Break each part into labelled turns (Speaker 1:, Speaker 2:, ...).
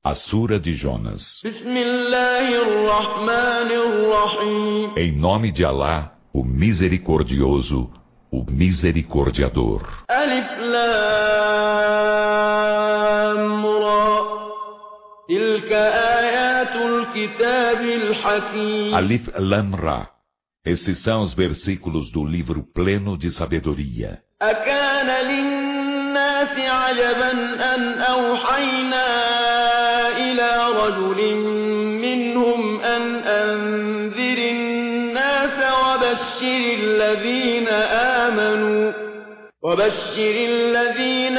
Speaker 1: A Sura de Jonas. Em nome de Alá, o Misericordioso, o Misericordiador.
Speaker 2: Alif Lam Ra. Tilka ayatul kitabil hakim.
Speaker 1: Alif Lam Ra. Esses são os versículos do livro pleno de sabedoria.
Speaker 2: Akana linnasi ajaban an awhayna رجل منهم أن أنذر الناس وبشر الذين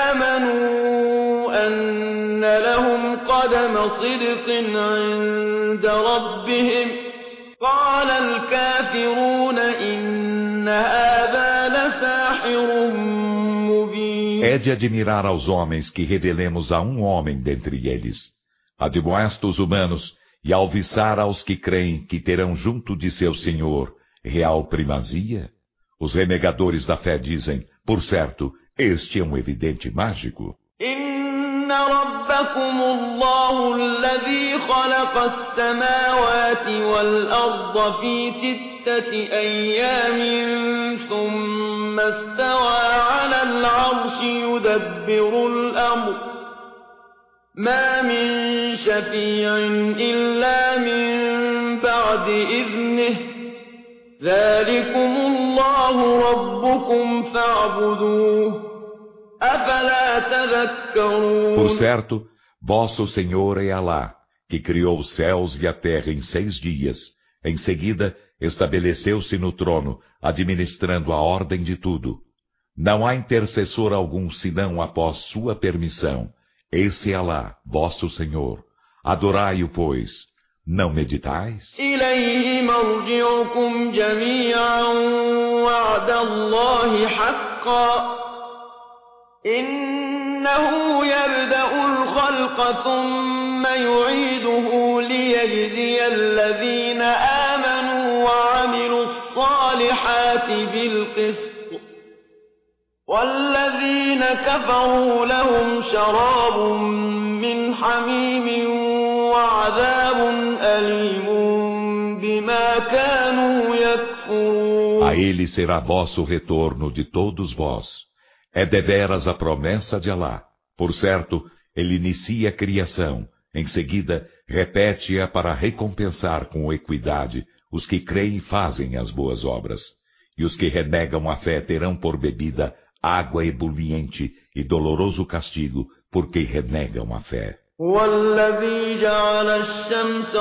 Speaker 2: آمنوا أن لهم قدم صدق عند ربهم قال الكافرون إن هذا لساحر مبين.
Speaker 1: É de admirar aos homens que revelemos a um homem dentre eles. Admoesta os humanos e alviçar aos que creem que terão junto de seu Senhor real primazia? Os renegadores da fé dizem, por certo, este é um evidente mágico.
Speaker 2: Inna rabbakumullahu alladhi khalaqa as-samawati wal-arda fi sittati ayyamin thumma istawa 'ala al-'arshi yudabbiru al-amr ما من شفيع إلا من بعد إذنه ذلكم الله ربكم فاعبدوه أفلا تذكرون.
Speaker 1: Por certo, vosso Senhor é Alá, que criou os céus e a terra em 6 dias. Em seguida, estabeleceu-se no trono, administrando a ordem de tudo. Não há intercessor algum senão após sua permissão. Esse é Alá, vosso Senhor. Adorai-o, pois. Não meditais?
Speaker 2: إليه مرجعكم جميعا وعد الله حقا إنه يبدأ الخلق ثم يعيده ليجزي الذين آمنوا وعملوا الصالحات بالقسط والذين كفروا لهم شراب من حميم وعذاب أليم بما كانوا يكفرون.
Speaker 1: A ele será vosso retorno de todos vós. É deveras a promessa de Alá. Por certo, ele inicia a criação. Em seguida, repete-a para recompensar com equidade os que creem e fazem as boas obras. E os que renegam a fé terão por bebida água ebuliente e doloroso castigo, porque renegam a fé.
Speaker 2: والذي جعل الشمس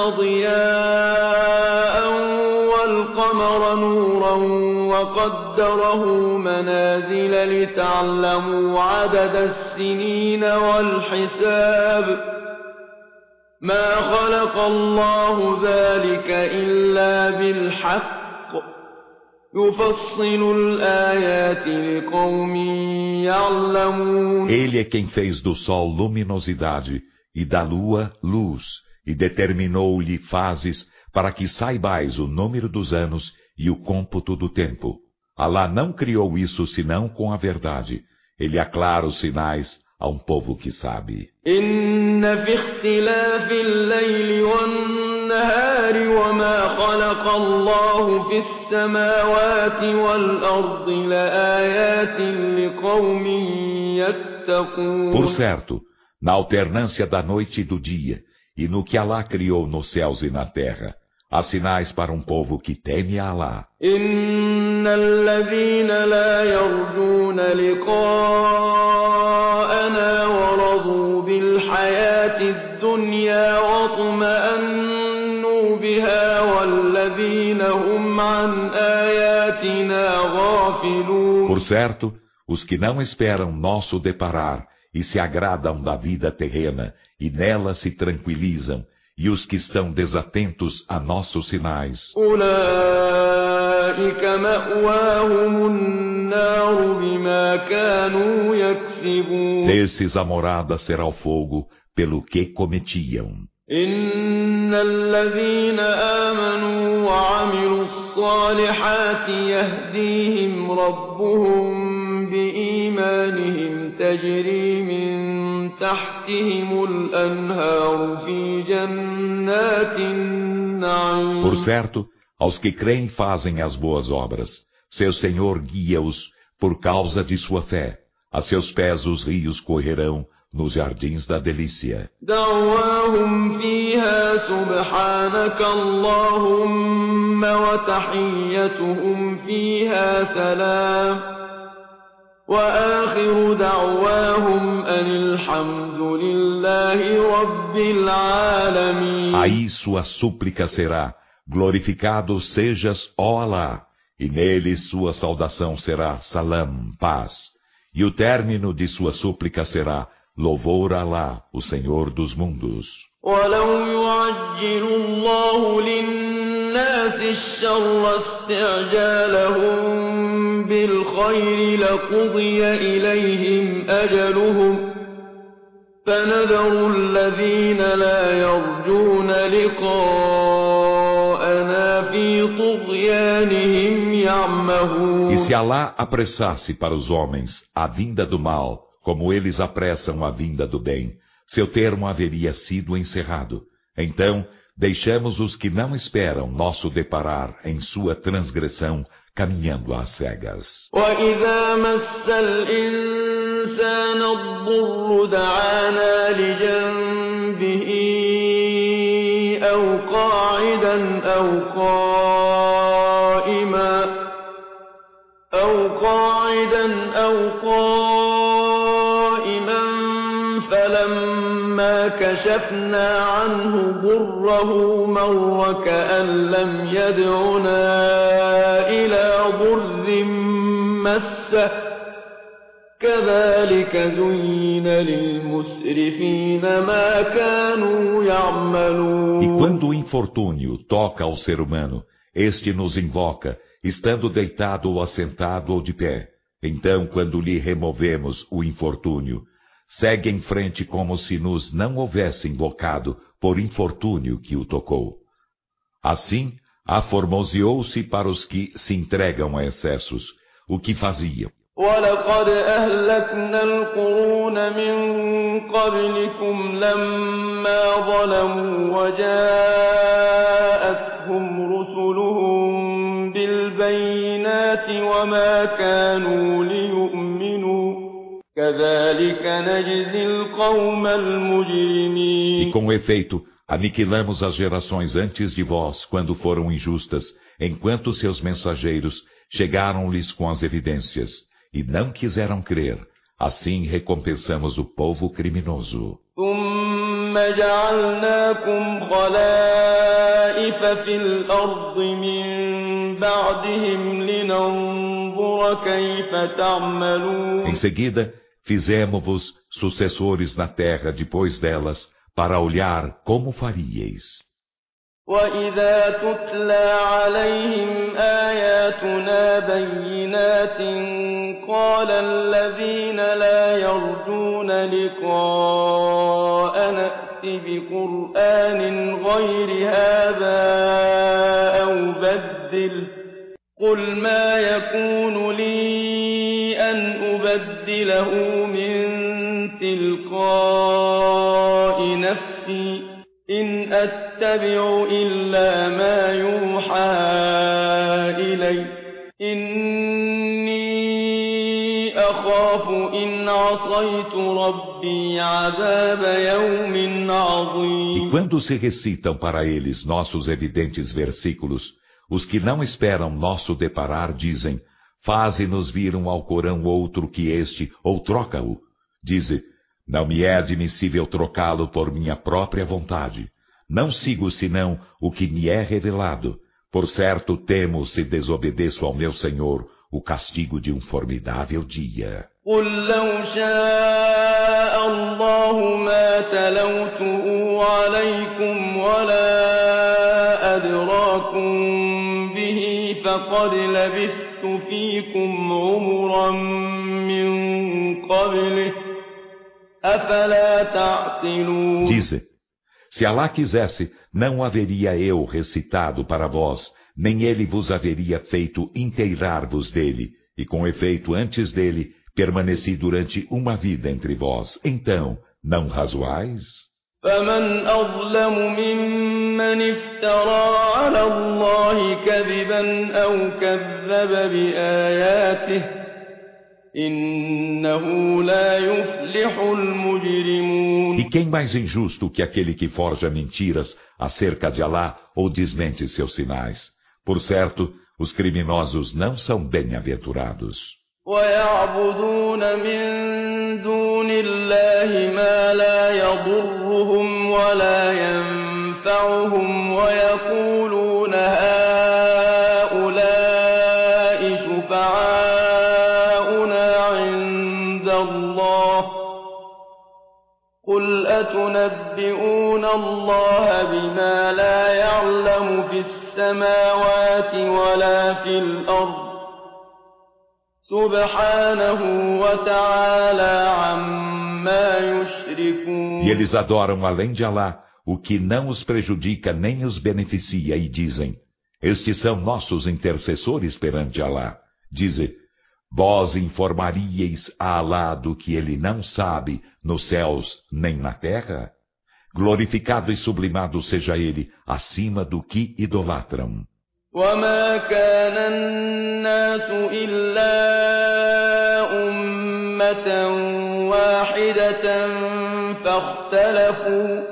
Speaker 2: ضياء والقمر نورا وقدره منازل لتعلموا عدد السنين والحساب ما خلق الله ذلك إلا بالحق
Speaker 1: Ele é quem fez do sol luminosidade e da lua luz e determinou-lhe fases para que saibais o número dos anos e o cômputo do tempo. Alá não criou isso senão com a verdade. Ele aclara os sinais a um povo que sabe.
Speaker 2: Inna fi ikhtilafi al-layli wan-nahari wa ma khalaqa Allahu fi as-samawati wal-ardi la-ayatin liqawmin yattaqun.
Speaker 1: Por certo, na alternância da noite e do dia, e no que Alá criou nos céus e na terra, há sinais para um povo que teme a Alá.
Speaker 2: Innal ladhina la yarjuna liqa'ana wa radu bil hayati ad-dunya wa tuma'annu biha wal ladhina hum an ayatina ghafilun.
Speaker 1: Por certo, os que não esperam nosso deparar e se agradam da vida terrena e nela se tranquilizam, e os que estão desatentos a nossos sinais. Desses a morada será o fogo pelo que cometiam.
Speaker 2: Innalladhina amanu wa 'amilus salihati yahdihim rabbuhum biimanihim tajri min تحتهم الأنهار في جنات النعيم.
Speaker 1: Por certo, aos que creem e fazem as boas obras, seu Senhor guia-os por causa de sua fé. A seus pés os rios correrão nos jardins da delícia.
Speaker 2: دعواهم فيها سبحانك اللهم وتحيتهم فيها سلام وآخر دعواهم أن الحمد لله رب العالمين.
Speaker 1: Aí sua súplica será: glorificado sejas, ó Alá, e nele sua saudação será salam, paz. E o término de sua súplica será: louvor a Alá, o Senhor dos mundos.
Speaker 2: ولو يعجل الله للناس الشر استعجالهم بالخير لقضي إليهم أجلهم فنذر الذين لا يرجون لقاءنا في طغيانهم يعمهون.
Speaker 1: E se Alá apressasse para os homens a vinda do mal, como eles apressam a vinda do bem, seu termo haveria sido encerrado. Então, deixamos os que não esperam nosso deparar em sua transgressão, caminhando às cegas.
Speaker 2: وَإِذَا مَسَّ الْإِنسَانَ الضُّرُّ دَعَانَا لِجَنبِهِ أَوْ قَاعِدًا أَوْ قَائِمًا فَلَمَّا كَشَفْنَا عَنْهُ ضُرَّهُ مَرَّ كَأَن لَّمْ يَدْعُنَا إِلَى ضُرٍّ مَّسَّهُ كَذَلِكَ زُيِّنَ لِلْمُسْرِفِينَ مَا كَانُوا يَعْمَلُونَ.
Speaker 1: E quando o infortúnio toca ao ser humano, este nos invoca, estando deitado ou assentado ou de pé. Então, quando lhe removemos o infortúnio, segue em frente como se nos não houvesse invocado por infortúnio que o tocou. Assim, aformoseou-se para os que se entregam a excessos, o que faziam.
Speaker 2: وَلَقَدْ أَهْلَكْنَا الْقُرُونَ مِنْ قَبْلِكُمْ لَمَّا ظَلَمُوا وَجَاءَتْهُمْ رُسُلُهُم بِالْبَيِّنَاتِ وَمَا كَانُوا لِيُؤْمِنُوا كَذَلِكَ نَجْزِي الْقَوْمَ الْمُجْرِمِينَ.
Speaker 1: E com efeito, aniquilamos as gerações antes de vós quando foram injustas, enquanto seus mensageiros chegaram-lhes com as evidências, e não quiseram crer. Assim recompensamos o povo criminoso.
Speaker 2: ثُمَّ جَعَلْنَاكُمْ خَلَائِفَ فِي الْأَرْضِ مِنْ بَعْدِهِمْ لِنَنظُرَ كَيْفَ تَعْمَلُونَ.
Speaker 1: Em seguida, fizemo-vos sucessores na terra depois delas, para olhar como faríeis.
Speaker 2: وَإِذَا تُتْلَى عَلَيْهِمْ آيَاتُنَا بَيِّنَاتٍ قَالَ الَّذِينَ لَا يَرْجُونَ لِقَاءَنَا ائْتِ بِقُرْآنٍ غَيْرِ هَذَا أَوْ بَدِّلْهُ قُلْ مَا يَكُونُ لِي أَنْ أُبَدِّلَهُ مِنْ تِلْقَاءِ نَفْسِي إِنْ أَتَّبِعُ إِلَّا مَا يُوحَى إِلَيَّ إِنِّي أَخَافُ إِنْ عَصَيْتُ رَبِّي عَذَابَ يَوْمٍ عَظِيمٍ.
Speaker 1: E quando se recitam para eles nossos evidentes versículos, os que não esperam nosso deparar dizem: faze-nos vir um Alcorão outro que este, ou troca-o. Dize: não me é admissível trocá-lo por minha própria vontade. Não sigo senão o que me é revelado. Por certo, temo, se desobedeço ao meu Senhor, o castigo de um formidável dia.
Speaker 2: قُلْ لَوْ شَاءَ اللَّهُ مَا تَلَوْتُهُ عَلَيْكُمْ وَلَا أَدْرَاكُمْ بِهِ فَقَدْ لَبِثْتُ فِيكُمْ عُمُرًا مِّن قَبْلِهِ أَفَلَا تَعْقِلُونَ.
Speaker 1: Dize: se Alá quisesse, não haveria eu recitado para vós, nem ele vos haveria feito inteirar-vos dele, e com efeito antes dele, permaneci durante uma vida entre vós. Então, Não razoais?
Speaker 2: فمن أظلم ممن افترى على الله كذبا أو كذب بآياته إنه لا يفلح المجرمون.
Speaker 1: E quem mais injusto que aquele que forja mentiras acerca de Alá ou desmente seus sinais? Por certo, os criminosos não são bem-aventurados.
Speaker 2: ويعبدون من دون الله ما لا يضرهم ولا ينفعهم ويقولون هؤلاء شفعاؤنا عند الله قل أتنبئون الله بما لا يعلم في السماوات ولا في الأرض سبحانه وتعالى عما يشركون.
Speaker 1: E eles adoram além de Alá o que não os prejudica nem os beneficia e dizem: estes são nossos intercessores perante Alá. Dize: vós informaríeis a Alá do que ele não sabe nos céus nem na terra? Glorificado e sublimado seja ele acima do que idolatram.
Speaker 2: وما كان الناس إلا أمة واحدة فاختلفوا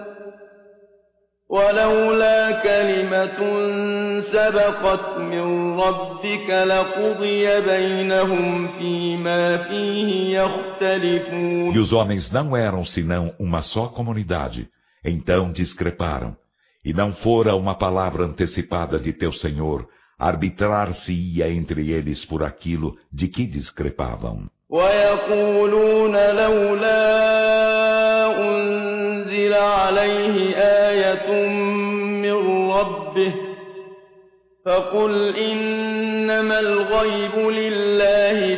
Speaker 2: ولولا كلمة سبقت من ربك لقضي بينهم فيما فيه يختلفون.
Speaker 1: E os homens não eram senão uma só comunidade, então discreparam. E não fora uma palavra antecipada de teu Senhor, arbitrar-se-ia entre eles por aquilo de que discrepavam.
Speaker 2: وَيَقُولُونَ لَوْلَا أُنزِلَ عَلَيْهِ آيَةٌ مِّن رَّبِّهِ فَقُلْ إِنَّمَا الْغَيْبُ لِلَّهِ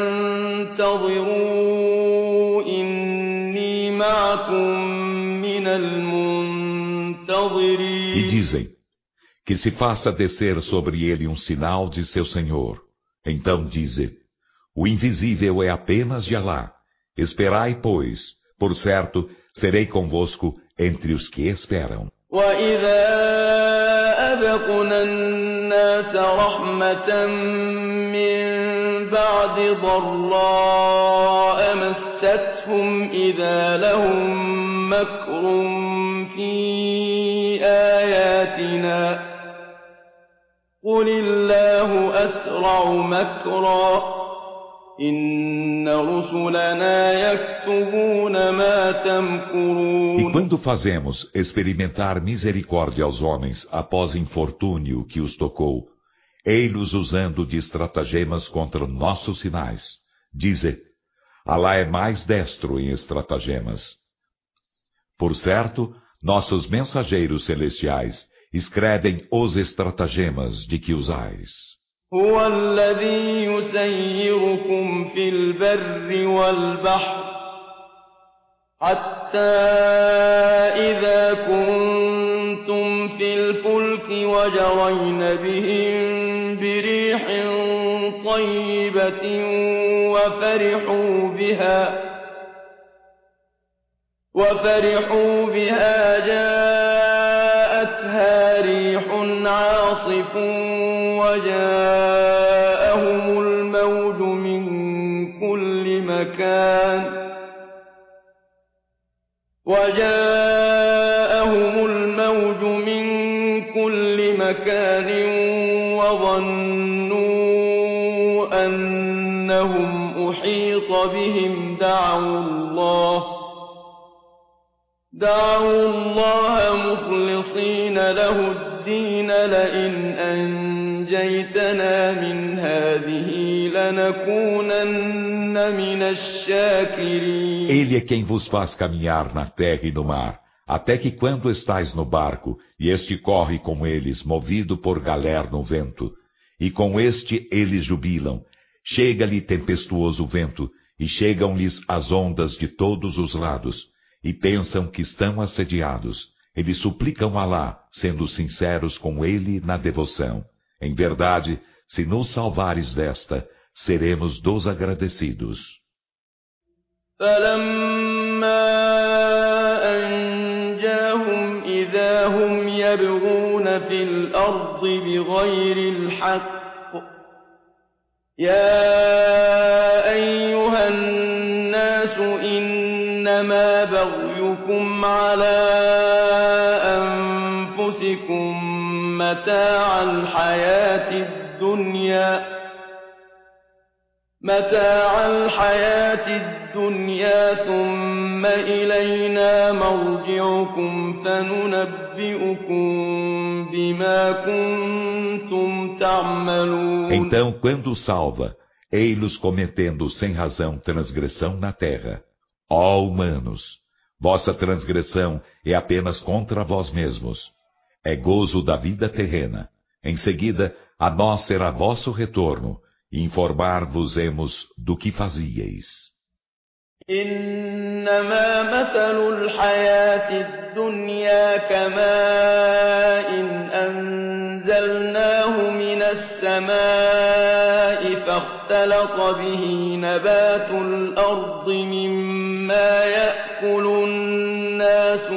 Speaker 2: فَانتَظِرُوا إِنِّي مَعَكُم مِّنَ المنتظرين.
Speaker 1: E dizem, que se faça descer sobre ele um sinal de seu Senhor. Então dize, o invisível é apenas de Alá. Esperai, pois, por certo, serei convosco entre os que esperam.
Speaker 2: وَإِذَا أَذَقْنَا النَّاسَ رَحْمَةً مِّن بَعْدِ ضَرَّاءَ مَسَّتْهُمْ إِذَا لَهُم مَّكْرٌ فِي آيَاتِنَا قُلِ اللَّهُ أَسْرَعُ مَكْرًا إِنَّ رُسُلَنَا يَكْتُبُونَ مَا تَمْكُرُونَ.
Speaker 1: E quando fazemos experimentar misericórdia aos homens após infortúnio que os tocou, ei-los usando de estratagemas contra nossos sinais. Dize, Alá é mais destro em estratagemas. Por certo, nossos mensageiros celestiais escrevem os estratagemas de que usais.
Speaker 2: هو الذي يسيركم في البر والبحر حتى إذا كنتم في الفلك وجرين بهم بريح طيبة وفرحوا بها جاءتها ريح عاصف وجاءهم الموج من كل مكان وظنوا أنهم أحيط بهم دعوا الله مخلصين له الدين لئن أنجيتنا من هذه لنكونن من الشاكرين.
Speaker 1: Ele é quem vos faz caminhar na terra e no mar, até que quando estais no barco, e este corre com eles, movido por galer no vento, e com este eles jubilam, chega-lhe tempestuoso vento, e chegam-lhes as ondas de todos os lados, e pensam que estão assediados. Eles suplicam a Alá, sendo sinceros com ele na devoção. Em verdade, se nos salvares desta, seremos dos agradecidos.
Speaker 2: فَلَمَّا في الأرض بغير الحق يا أيها الناس إنما بغيكم على أنفسكم متاع الحياة الدنيا ثم إلينا مرجعكم فننبئكم بما كنتم تعملون.
Speaker 1: Então, quando salva, ei-los cometendo sem razão transgressão na terra. Ó humanos, vossa transgressão é apenas contra vós mesmos. É gozo da vida terrena. Em seguida, a nós será vosso retorno, e informar-vos-emos do que fazíeis.
Speaker 2: إنما مثل الحياة الدنيا كماء أنزلناه من السماء فاختلط به نبات الأرض مما يأكل الناس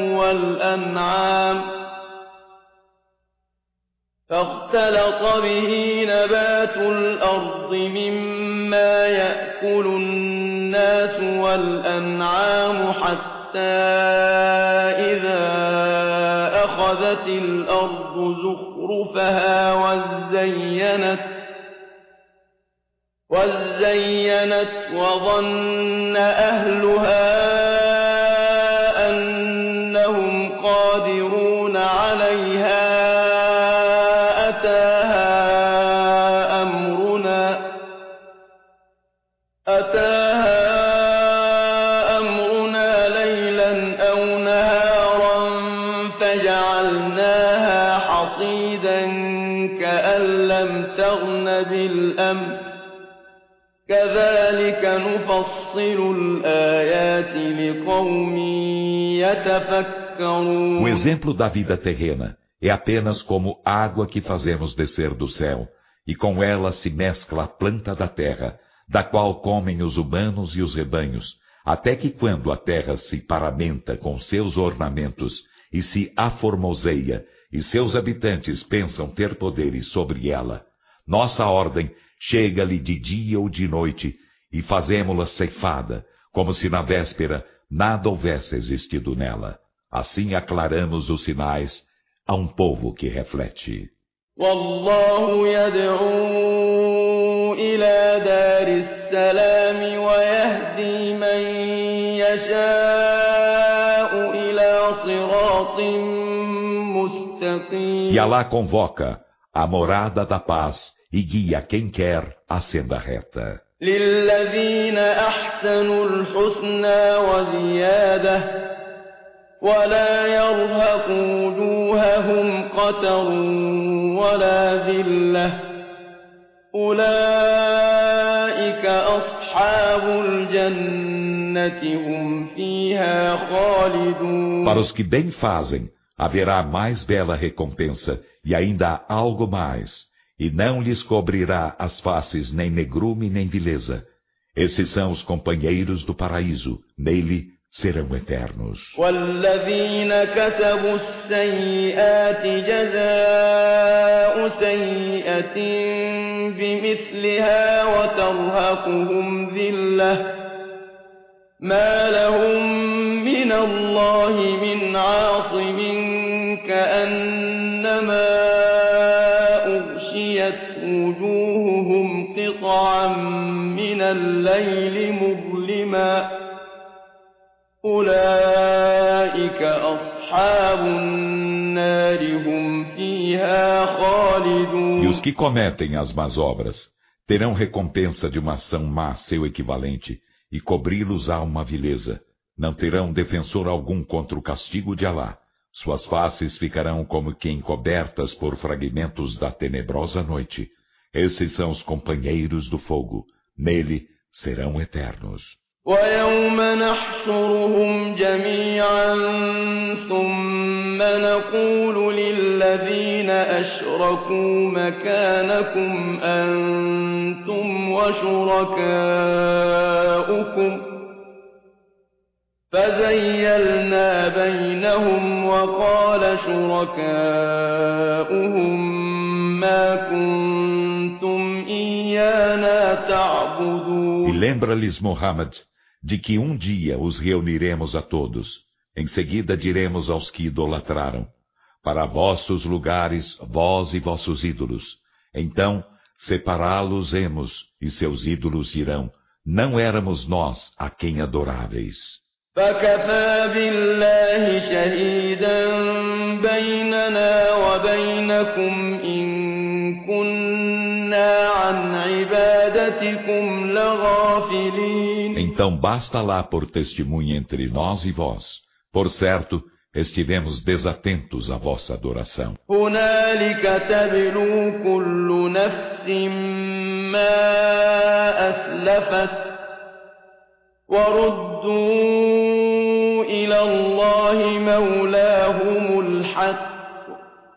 Speaker 2: والأنعام حتى إذا أخذت الأرض زخرفها وزينت وظن أهلها أنهم قادرون عليها أتاها أمرنا ليلا أو نهارا فجعلناها حصيدا كأن لم تغن بالأمس كذلك نفصل الآيات لقوم يتفكرون.
Speaker 1: O exemplo da vida terrena é apenas como água que fazemos descer do céu, e com ela se mescla a planta da terra, da qual comem os humanos e os rebanhos, até que quando a terra se paramenta com seus ornamentos e se aformoseia, e seus habitantes pensam ter poderes sobre ela, nossa ordem chega-lhe de dia ou de noite, e fazemo-la ceifada, como se na véspera nada houvesse existido nela. Assim aclaramos os sinais a um povo que reflete.
Speaker 2: والله يدعو إلى دار السلام ويهدي من يشاء إلى صراط مستقيم.
Speaker 1: E Alá convoca a morada da paz e guia quem quer a senda reta.
Speaker 2: للذين أحسنوا الحسنى وزيادة ولا يرهق وجوههم قتر ولا ذلة أولئك أصحاب الجنة هم فيها خالدون.
Speaker 1: Para os que bem fazem, haverá mais bela recompensa e ainda algo mais, e não lhes cobrirá as faces nem negrume nem vileza. Esses são os companheiros do paraíso, nele serão eternos.
Speaker 2: والذين كسبوا السيئات جزاء سيئة بمثلها وترهقهم ذلة ما لهم من الله من عاصم كأنما أغشيت وجوههم قطعا من الليل مظلما أولئك أصحاب النار هم فيها خالدون.
Speaker 1: E os que cometem as más obras terão recompensa de uma ação má seu equivalente, e cobri-los-á uma vileza. Não terão defensor algum contra o castigo de Alá. Suas faces ficarão como que encobertas por fragmentos da tenebrosa noite. Esses são os companheiros do fogo. Nele serão eternos.
Speaker 2: ويوم نحشرهم جميعا ثم نقول للذين أشركوا مكانكم أنتم وشركاؤكم فزيلنا بينهم وقال شركاؤهم ما كنتم إيانا تعبدون.
Speaker 1: E lembra-lhes, Muhammad, de que um dia os reuniremos a todos. Em seguida diremos aos que idolatraram: para vossos lugares, vós e vossos ídolos. Então separá-los-emos, e seus ídolos dirão: não éramos nós a quem adoráveis.
Speaker 2: فكفى بالله شهيدا بيننا وبينكم إن كنا عن عبادتكم لغافلين.
Speaker 1: Então basta lá por testemunha entre nós e vós. Por certo, estivemos desatentos à vossa adoração.
Speaker 2: هنالك تبلو كل نفس ما أسلفت وردوا إلى الله مولاهم الحق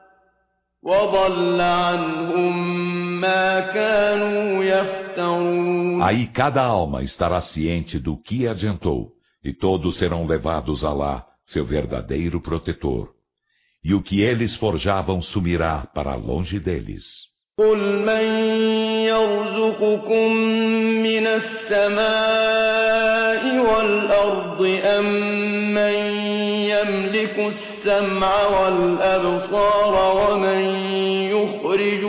Speaker 2: وضل عنهم ما كانوا يفترون.
Speaker 1: Aí cada alma estará ciente do que adiantou, e todos serão levados a Alá, seu verdadeiro protetor. E o que eles forjavam sumirá para longe deles.
Speaker 2: قل من يرزقكم من السماء والأرض أم من يملك السمع والأبصار ومن يخرج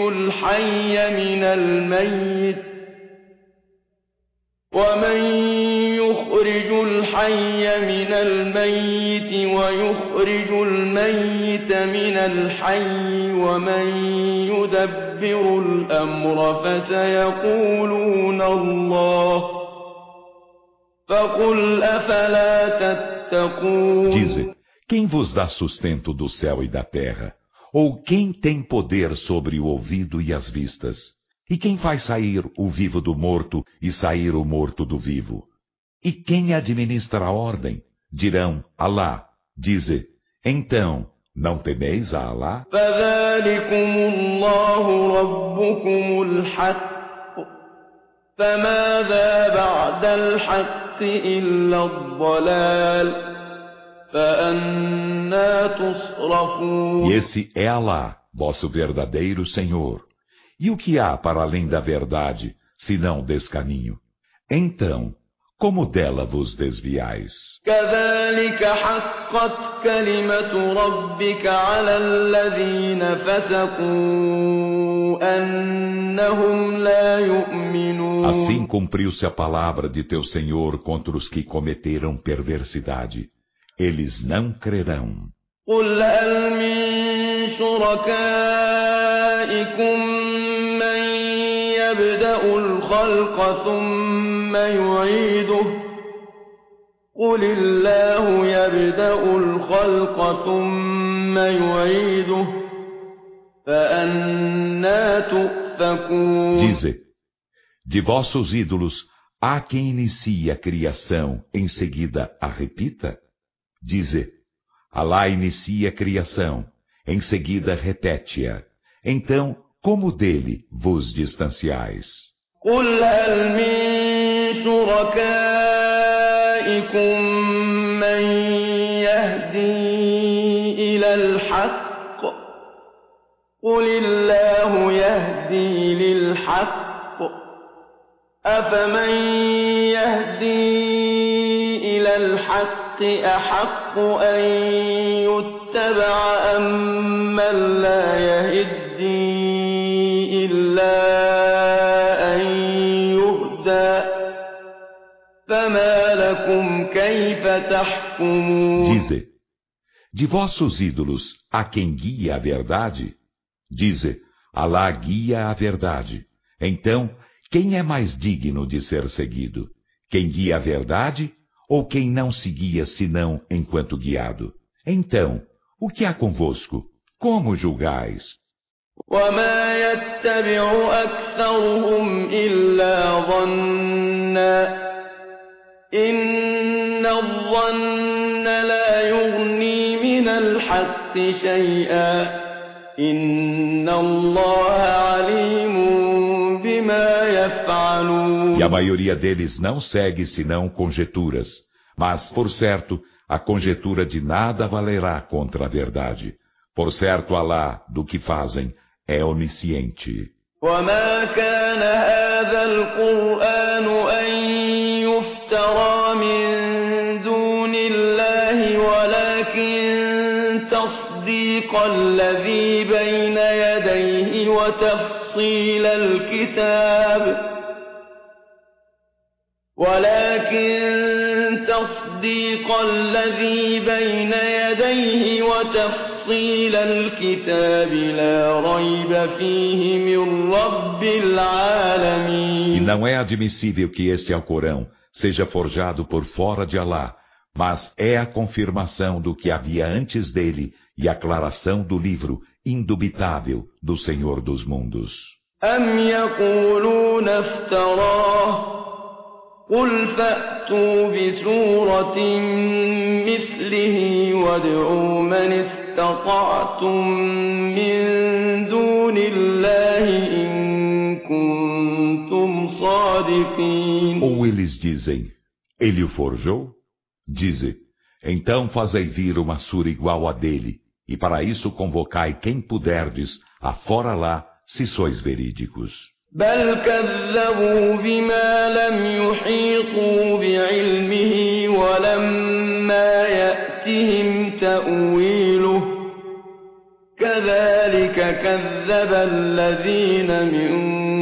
Speaker 2: الحي من الميت ويخرج الميت من الحي ومن يدبر الأمر فسيقولون الله فقل أفلا تتقون.
Speaker 1: Dize, quem vos dá sustento do céu e da terra? Ou quem tem poder sobre o ouvido e as vistas? E quem faz sair o vivo do morto e sair o morto do vivo? E quem administra a ordem? Dirão, Alá. Dize, então, não temeis a Alá?
Speaker 2: فذلكم الله ربكم الحق فماذا بعد الحق إلا الضلال فأنى تصرفون.
Speaker 1: E esse é Alá, vosso verdadeiro Senhor. E o que há para além da verdade, senão descaminho? Então, como dela vos desviais?
Speaker 2: كذلك حقت كلمة ربك على الذين فسقوا أنهم لا يؤمنون.
Speaker 1: Assim cumpriu-se a palavra de teu Senhor contra os que cometeram perversidade. Eles não crerão.
Speaker 2: قل هل من شركائكم من يبدأ الخلق ثم يعيده قل الله يبدأ الخلق ثم يعيده فأنى تؤفكون.
Speaker 1: Dize, de vossos ídolos há quem inicia a criação, em seguida a repita? Dize, Alá inicia a criação, em seguida repete-a. Então, como dele vos distanciais?
Speaker 2: قل هل من شركائكم من يهدي إلى الحق قل الله يهدي للحق أفمن يهدي إلى الحق أحق أن يتبع أم من لا يهدي إلا أن يهدى فما لكم كيف تحكمون.
Speaker 1: Dize, de vossos ídolos há quem guia a verdade? Dize, Alá guia a verdade. Então, quem é mais digno de ser seguido? Quem guia a verdade ou quem não se guia senão enquanto guiado? Então, o que há convosco? Como julgais?
Speaker 2: وما يتبع أكثرهم إلا ظنا إن الظن لا يغني من الحق شيئا إن الله عليم بما يفعلون.
Speaker 1: E a maioria deles não segue senão conjeturas, mas, por certo, a conjetura de nada valerá contra a verdade. Por certo, Alá, do que fazem, é onisciente.
Speaker 2: وما كان هذا القرآن أن يفترى من دون الله ولكن تصديق الذي بين يديه وتفصيل الكتاب لا ريب فيه من رب العالمين.
Speaker 1: E não é admissível que este Alcorão seja forjado por fora de Alá, mas é a confirmação do que havia antes dele e a aclaração do livro indubitável do Senhor dos mundos.
Speaker 2: أم يقولون افتراه قل فأتوا بسورة مثله وادعوا من استطعتم من دون الله إن كنتم صادقين.
Speaker 1: Ou eles dizem, ele o forjou? Dize, então fazei vir uma sura igual a dele, e para isso convocai quem puderdes, afora lá, se sois verídicos.
Speaker 2: بل كذبوا بما لم يحيطوا بعلمه ولما يأتهم تأويله كذلك كذب الذين من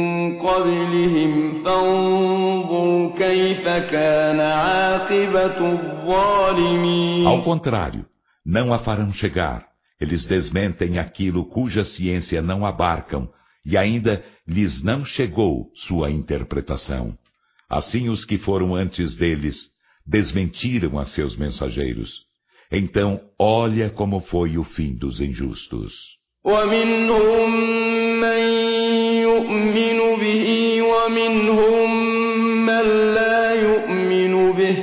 Speaker 2: قبلهم فانظر كيف كان عاقبة الظالمين.
Speaker 1: Ao contrário, não a farão chegar. Eles desmentem aquilo cuja ciência não abarcam, e ainda lhes não chegou sua interpretação. Assim os que foram antes deles desmentiram a seus mensageiros. Então, olha como foi o fim dos injustos.
Speaker 2: ومنهم من يؤمن به ومنهم من لا يؤمن به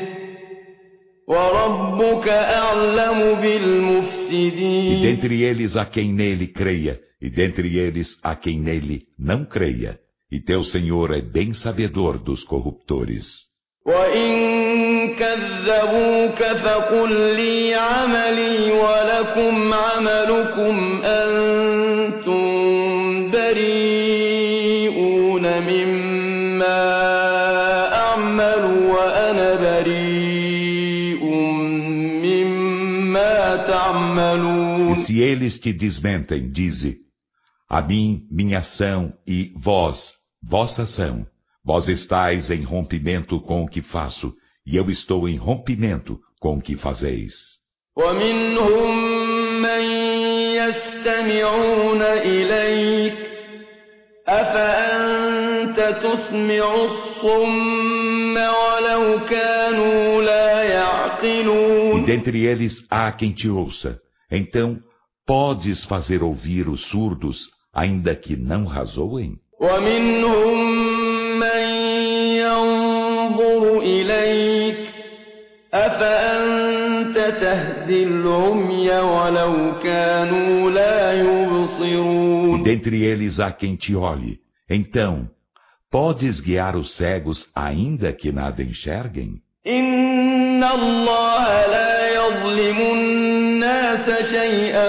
Speaker 2: وربك أعلم بالمفسدين.
Speaker 1: E dentre eles há quem nele creia, e dentre eles há quem nele não creia, e teu Senhor é bem sabedor dos corruptores.
Speaker 2: وَإِن كَذَّبُوكَ فَقُل لِّي عَمَلِي وَلَكُمْ عَمَلُكُمْ أَنتُم بَرِيئُونَ مِمَّا أَعْمَلُ وَأَنَا بَرِيءٌ مِّمَّا تَعْمَلُونَ.
Speaker 1: E se eles te desmentem, dize, a mim, minha ação, e vós, vossa ação. Vós estáis em rompimento com o que faço, e eu estou em rompimento com o que fazeis.
Speaker 2: وَمِنْهُمْ مَنْ يَسْتَمِعُونَ إِلَيْكَ أَفَأَنْتَ تُسْمِعُ الصُّمَّ وَلَوْ كَانُوا لَا يَعْقِلُونَ.
Speaker 1: E dentre eles há quem te ouça. Então, podes fazer ouvir os surdos, ainda que não razoem?
Speaker 2: وَمِنْهُمْ من ينظر إليك أفأنت تهدي العمي ولو كانوا لا يبصرون.
Speaker 1: E dentre eles há quem te olhe. Então, podes guiar os cegos ainda que nada enxerguem?
Speaker 2: إن الله لا يظلم الناس شيئا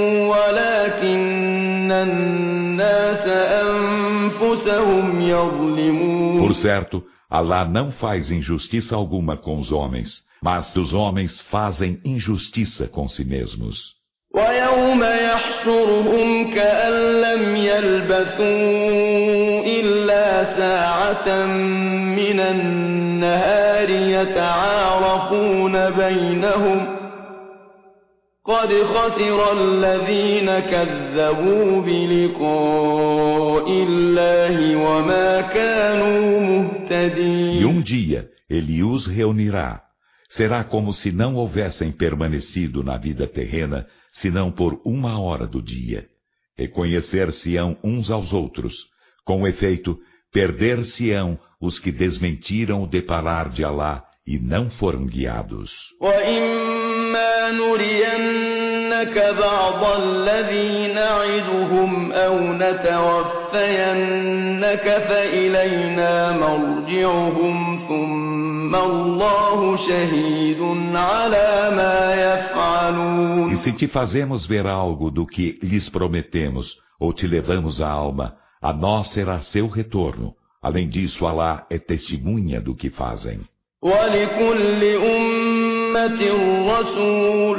Speaker 2: ولكن الناس أنفسهم يظلمون.
Speaker 1: Por certo, Alá não faz injustiça alguma com os homens, mas os homens fazem injustiça com si mesmos.
Speaker 2: ويوم يحشرهم كأن لم يلبثوا إلا ساعة من النهار يتعارفون بينهم قد خسر الذين كذبوا بلقاء الله وما كانوا مهتدين.
Speaker 1: E dia ele os reunirá. Será como se não houvessem permanecido na vida terrena, senão por 1 hora do dia. Reconhecer-se-ão uns aos outros. Com efeito, perder-se-ão os que desmentiram o deparar de Alá e não foram guiados.
Speaker 2: وَإِمَّا نُرِيَنَّكَ بَعْضَ الَّذِي نَعِدُهُمْ أَوْ نَتَوَفَّيَنَّكَ فَإِلَيْنَا مَرْجِعُهُمْ ثُمَّ اللَّهُ شَهِيدٌ عَلَى مَا
Speaker 1: se te fazemos ver algo do que lhes prometemos, ou te levamos a alma, a nós será seu retorno. Além disso, Alá é testemunha do que fazem.
Speaker 2: وَلِكُلِّ أُمَّةٍ رَّسُولٌ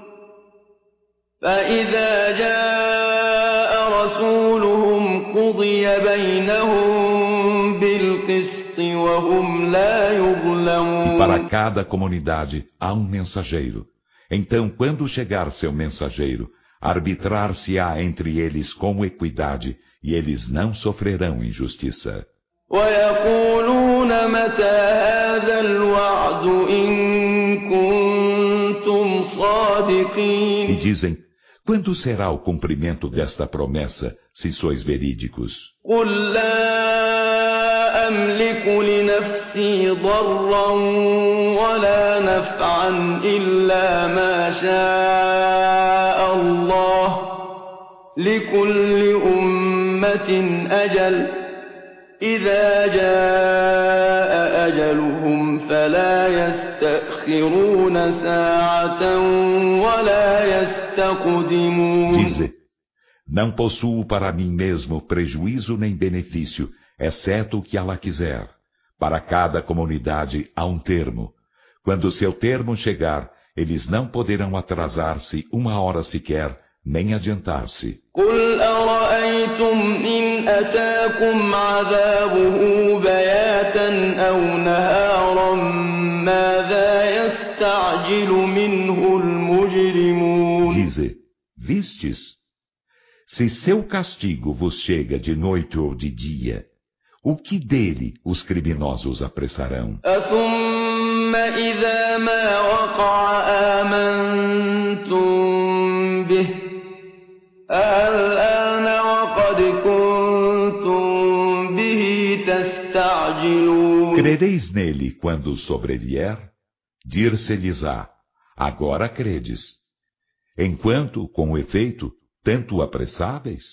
Speaker 2: فَإِذَا جَاءَ رَسُولُهُمْ قُضِيَ بَيْنَهُم بِالْقِسْطِ وَهُمْ لَا يُظْلَمُونَ.
Speaker 1: E para cada comunidade há um mensageiro. Então, quando chegar seu mensageiro, arbitrar-se-á entre eles com equidade, e eles não sofrerão injustiça.
Speaker 2: وَيَقُولُونَ مَتَى هَذَا الْوَعْدُ إِن كُنتُمْ صَادِقِينَ.
Speaker 1: E dizem, quando será o cumprimento desta promessa, se sois verídicos?
Speaker 2: قُل لَّا أَمْلِكُ لِنَفْسِي ضَرًّا وَلَا نَفْعًا إِلَّا مَا شَاءَ اللَّهُ لِكُلِّ أُمَّةٍ أَجَلٌ إِذَا جَاءَ أَجَلُهُمْ فَلَا يَسْتَأْخِرُونَ سَاعَةً وَلَا يَسْتَقْدِمُونَ.
Speaker 1: Dize, não possuo para mim mesmo prejuízo nem benefício, exceto o que Allah quiser. Para cada comunidade há um termo. Quando seu termo chegar, eles não poderão atrasar-se uma hora sequer, nem adiantar-se.
Speaker 2: قُلْ أَرَأَيْتُمْ إِنْ أَتَاكُمْ عَذَابُهُ بَيَاتًا أَوْ نَهَارًا مَاذَا يَسْتَعْجِلُ مِنْهُ الْمُجْرِمُونَ.
Speaker 1: Dize, vistes? Se seu castigo vos chega de noite ou de dia, o que dele os criminosos apressarão?
Speaker 2: أَثُمَّ إِذَا مَا وَقَعَ آمَنْتُمْ بِهِ الآن وقد كنتم به تستعجلون.
Speaker 1: Crereis nele quando sobrevier? Dir-se-lhes-á, agora credes. Enquanto, com efeito, tanto apressáveis?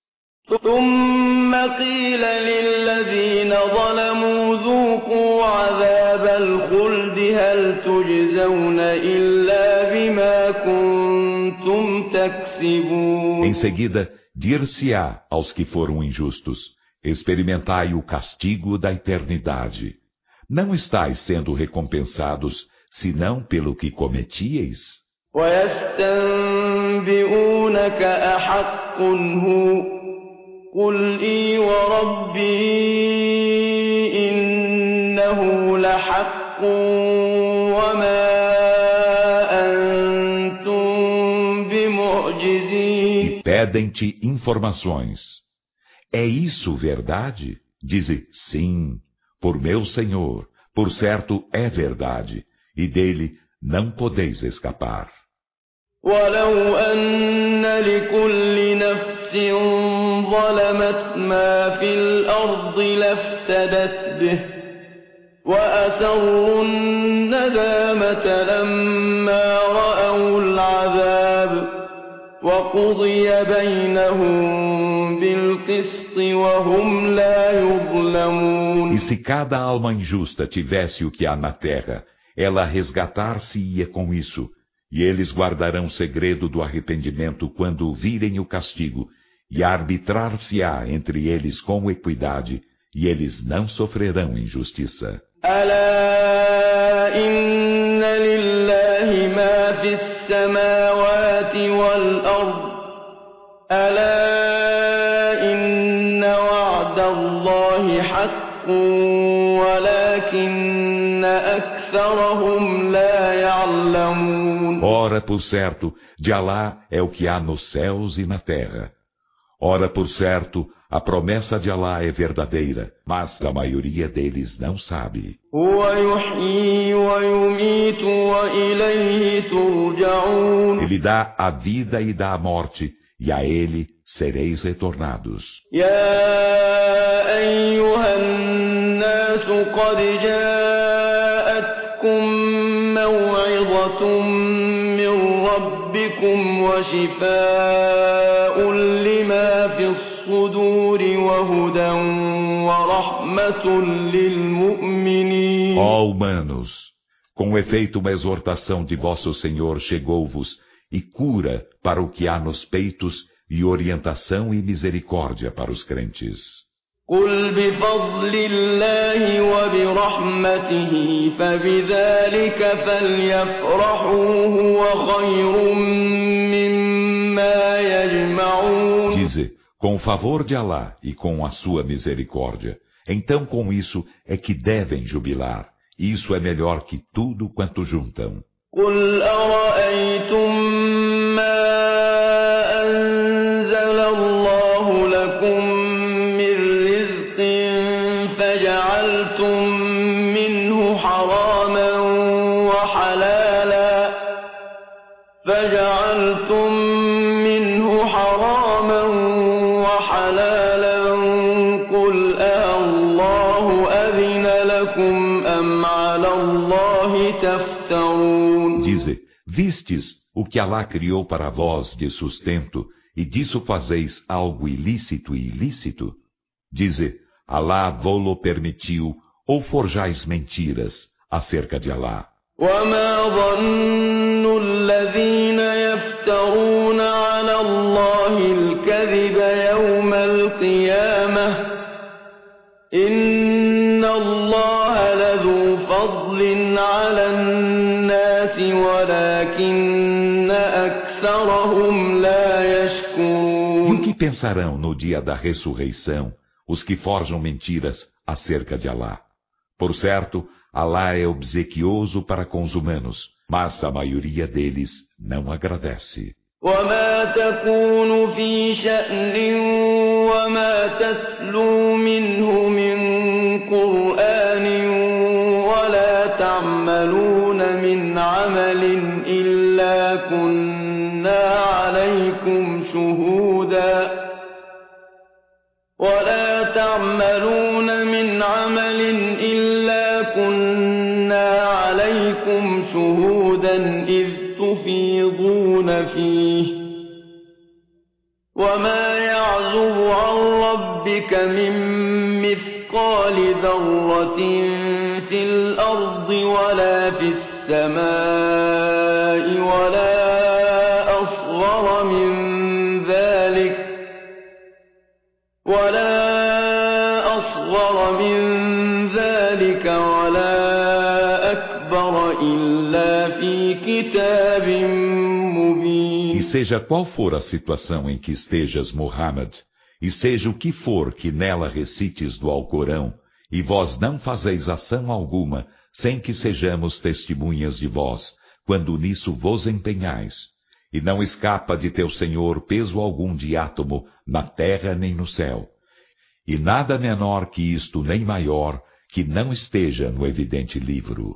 Speaker 2: ثم قيل للذين ظلموا ذوقوا عذاب الخلد هل تجزون إلا بما كنتم تكسبون.
Speaker 1: Em seguida, dir-se-á aos que foram injustos, experimentai o castigo da eternidade. Não estáis sendo recompensados, senão pelo que cometieis?
Speaker 2: ويستنبئونك أحق هو قل إي وربي إنه لحق وما أنتم بمعجزين.
Speaker 1: E pedem-te informações. É isso verdade? Dize, sim, por meu Senhor, por certo é verdade, e dele não podeis escapar.
Speaker 2: ولو أن لكل نفس ظلمت ما في الأرض لافتدت به وأسروا الندامة لما رأوا العذاب وقضي بينهم بالقسط وهم لا يظلمون.
Speaker 1: E se cada alma injusta tivesse o que há na terra, ela resgatar-se-ia com isso, e eles guardarão segredo do arrependimento quando virem o castigo, e arbitrar-se-á entre eles com equidade, e eles não sofrerão injustiça.
Speaker 2: ألا إن لله ما في السماوات والأرض ألا إن وعد الله حق ولكن أكثرهم لا يعلمون.
Speaker 1: Ora, por certo, de Alá é o que há nos céus e na terra. Ora, por certo, a promessa de Alá é verdadeira, mas a maioria deles não sabe. Ele dá a vida e dá a morte, e a ele sereis retornados.
Speaker 2: يا أيها الناس قد جاءتكم موعظة من ربكم وشفاء لما في الصدور وهدى ورحمة للمؤمنين.
Speaker 1: Ó humanos, com efeito uma exortação de vosso Senhor chegou-vos, e cura para o que há nos peitos, e orientação e misericórdia para os crentes.
Speaker 2: قل بفضل الله وبرحمته فبذلك فليفرحوا هو خير مما يجمعون.
Speaker 1: Dize, com o favor de Alá e com a sua misericórdia, então com isso é que devem jubilar. Isso é melhor que tudo quanto juntam.
Speaker 2: قل أرأيتم ما أنزل الله لكم من رزق فجعلتم منه حراما وحلالا قل الله أذن لكم أم على الله تفترون.
Speaker 1: Dize, vistes o que Alá criou para vós de sustento, e disso fazeis algo ilícito e ilícito? Dize, Alá vô-lo permitiu, ou forjais mentiras acerca de Alá.
Speaker 2: وما ظن الذين يفترون على الله الكذب يوم القيامة إن الله لذو فضل على الناس ولكن أكثرهم لا يشكرون.
Speaker 1: E o que pensarão no dia da ressurreição os que forjam mentiras acerca de Alá? Por certo, Alá é obsequioso para com os humanos, mas a maioria deles não agradece.
Speaker 2: وما تكون في شأن وما تتلو منه من قرآن ولا تعملون من عمل إلا كنا عليكم شهودا إذ تفيضون فيه وما يعزب عن ربك من مثقال ذرة في الأرض ولا في السماء ولا أصغر من ذلك ولا أكبر إلا في كتاب مبين.
Speaker 1: E seja qual for a situação em que estejas, Muhammad, e seja o que for que nela recites do Alcorão, e vós não fazeis ação alguma, sem que sejamos testemunhas de vós, quando nisso vos empenhais. E não escapa de teu Senhor peso algum de átomo, na terra nem no céu. E nada menor que isto, nem maior, que não esteja no evidente livro.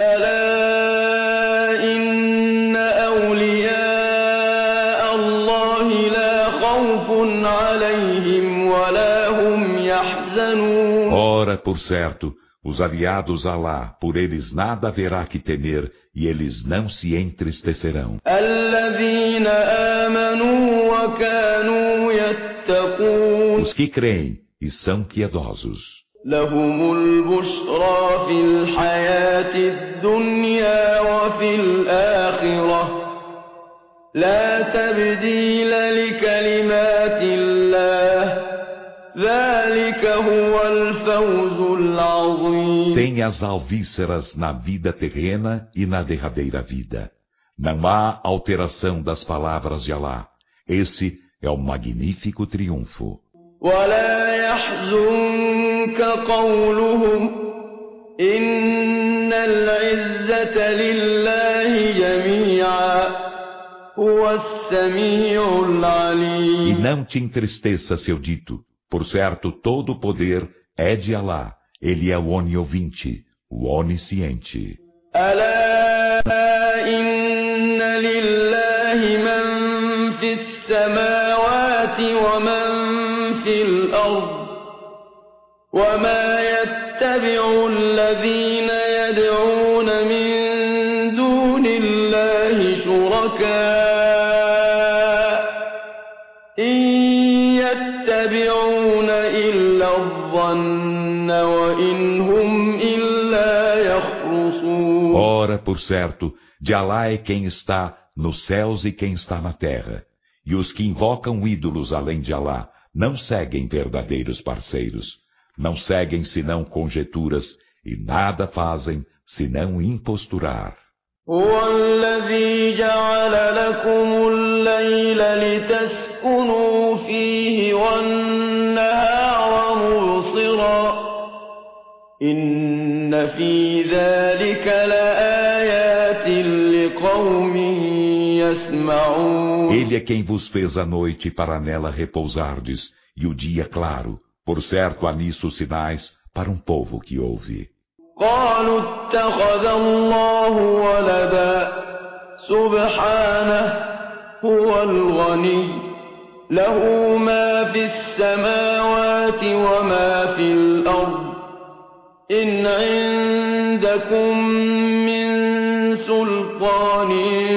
Speaker 1: Ora, por certo, os aliados a Alá, por eles nada haverá que temer, e eles não se entristecerão. Os que creem e são piedosos.
Speaker 2: لهم البشرى في الحياة الدنيا وفي الآخرة لا تبديل لكلمات الله ذلك هو الفوز العظيم.
Speaker 1: Tem as alvíceras na vida terrena e na derradeira vida. Não há alteração das palavras de Alá. Esse é o magnífico triunfo.
Speaker 2: ولا يحزنك قولهم إن العزة لله جميعا هو السميع العليم.
Speaker 1: E não te entristeça seu dito. Por certo, todo o poder é de Alá. Ele é o oniovinte, o onisciente.
Speaker 2: ألا إن لله من في السماوات ومن في الأرض وما يتبع الذين يدعون من دون الله شركاء إن يتبعون إلا الظن وإن هم إلا يخرصون.
Speaker 1: Ora, por certo, de Alá é quem está nos céus e quem está na terra. E os que invocam ídolos além de Alá não seguem verdadeiros parceiros. Não seguem senão conjecturas e nada fazem senão imposturar.
Speaker 2: هو الذي جعل لكم الليل لتسكنوا فيه والنهار مبصرا إن في ذلك لآيات لقوم يسمعون.
Speaker 1: Ele é quem vos fez a noite para nela repousardes e o dia claro. Por certo há nisso sinais para um povo que ouve.
Speaker 2: قالوا اتخذ الله ولدا سبحانه هو الغني له ما في السماوات وما في الأرض إن عندكم من سلطان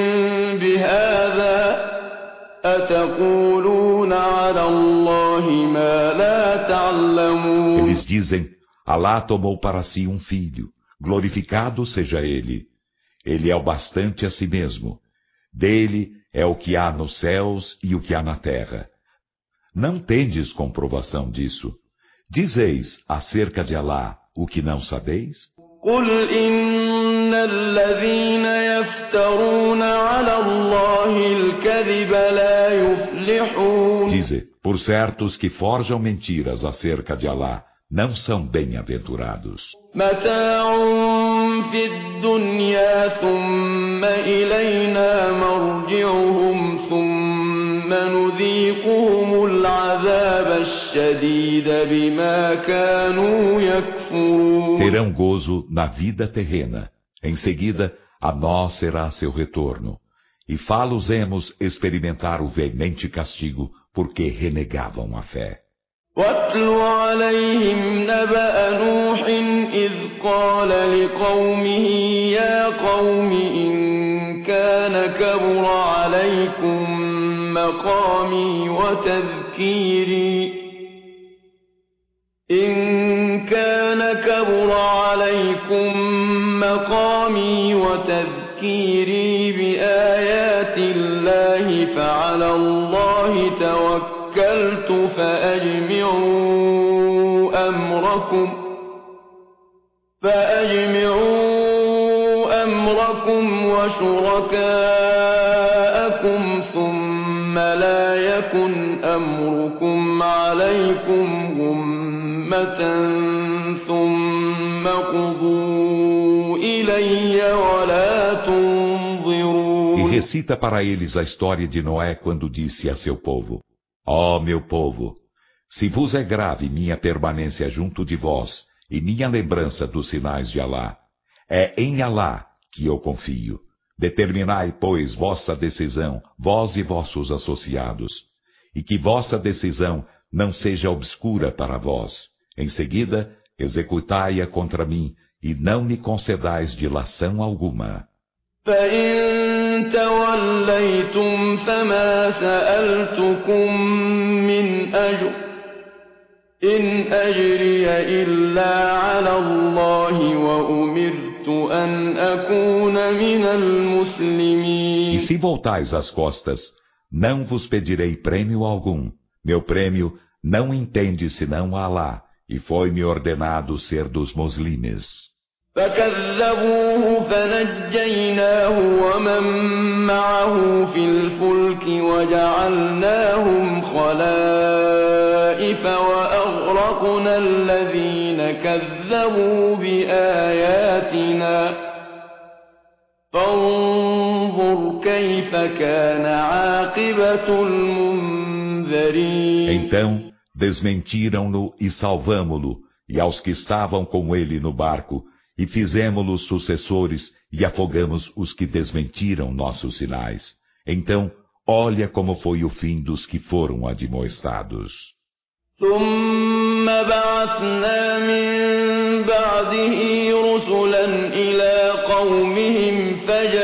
Speaker 2: بهذا أتقولون على الله ما لا تعلمون.
Speaker 1: Eles dizem: Alá tomou para si um filho, glorificado seja ele. Ele é o bastante a si mesmo. Dele é o que há nos céus e o que há na terra. Não tendes comprovação disso. Dizeis acerca de Alá o que não sabeis?
Speaker 2: قل إن الذين يفترون على الله الكذب لا يفلحون.
Speaker 1: Dize, por certo, os que forjam mentiras acerca de Alá não são bem-aventurados.
Speaker 2: متاع في الدنيا ثم إلينا مرجعهم ثم نذيقهم العذاب الشديد بما كانوا يكفرون.
Speaker 1: Terão gozo na vida terrena. Em seguida, a nós será seu retorno. E fá-los-emos experimentar o veemente castigo porque renegavam a fé.
Speaker 2: واتل عليهم نبأ نوح إذ قال لقومه يا قوم إن كان كبر عليكم مقامي وتذكيري بآيات الله فعلى الله توكلت فأجمعوا أمركم وشركاءكم ثم لا يكن أمركم عليكم غمة ثم قضوا إلي ولا تنظرون.
Speaker 1: E recita para eles a história de Noé quando disse a seu povo: Ó meu povo, se vos é grave minha permanência junto de vós e minha lembrança dos sinais de Alá, é em Alá que eu confio. Determinai, pois, vossa decisão, vós e vossos associados, e que vossa decisão não seja obscura para vós. Em seguida, executai-a contra mim, e não me concedais dilação alguma.
Speaker 2: فإن توليتم فما سألتكم من أجر إن أجري إلا على الله وأمرت أن أكون من المسلمين.
Speaker 1: E se voltais as costas, não vos pedirei prêmio algum. Meu prêmio não entende senão a Alá, e foi-me ordenado ser dos muslimes.
Speaker 2: فكذبوه فنجيناه ومن معه في الفلك وجعلناهم خلائف وأغرقنا الذين كذبوا بآياتنا فانظر كيف كان عاقبة المنذرين.
Speaker 1: Então desmentiram-no e salvamo-lo, e aos que estavam com ele no barco, e fizemo-los sucessores e afogamos os que desmentiram nossos sinais. Então, olha como foi o fim dos que foram admoestados.
Speaker 2: ثم بعثنا من بعده رسلا إلى قومهم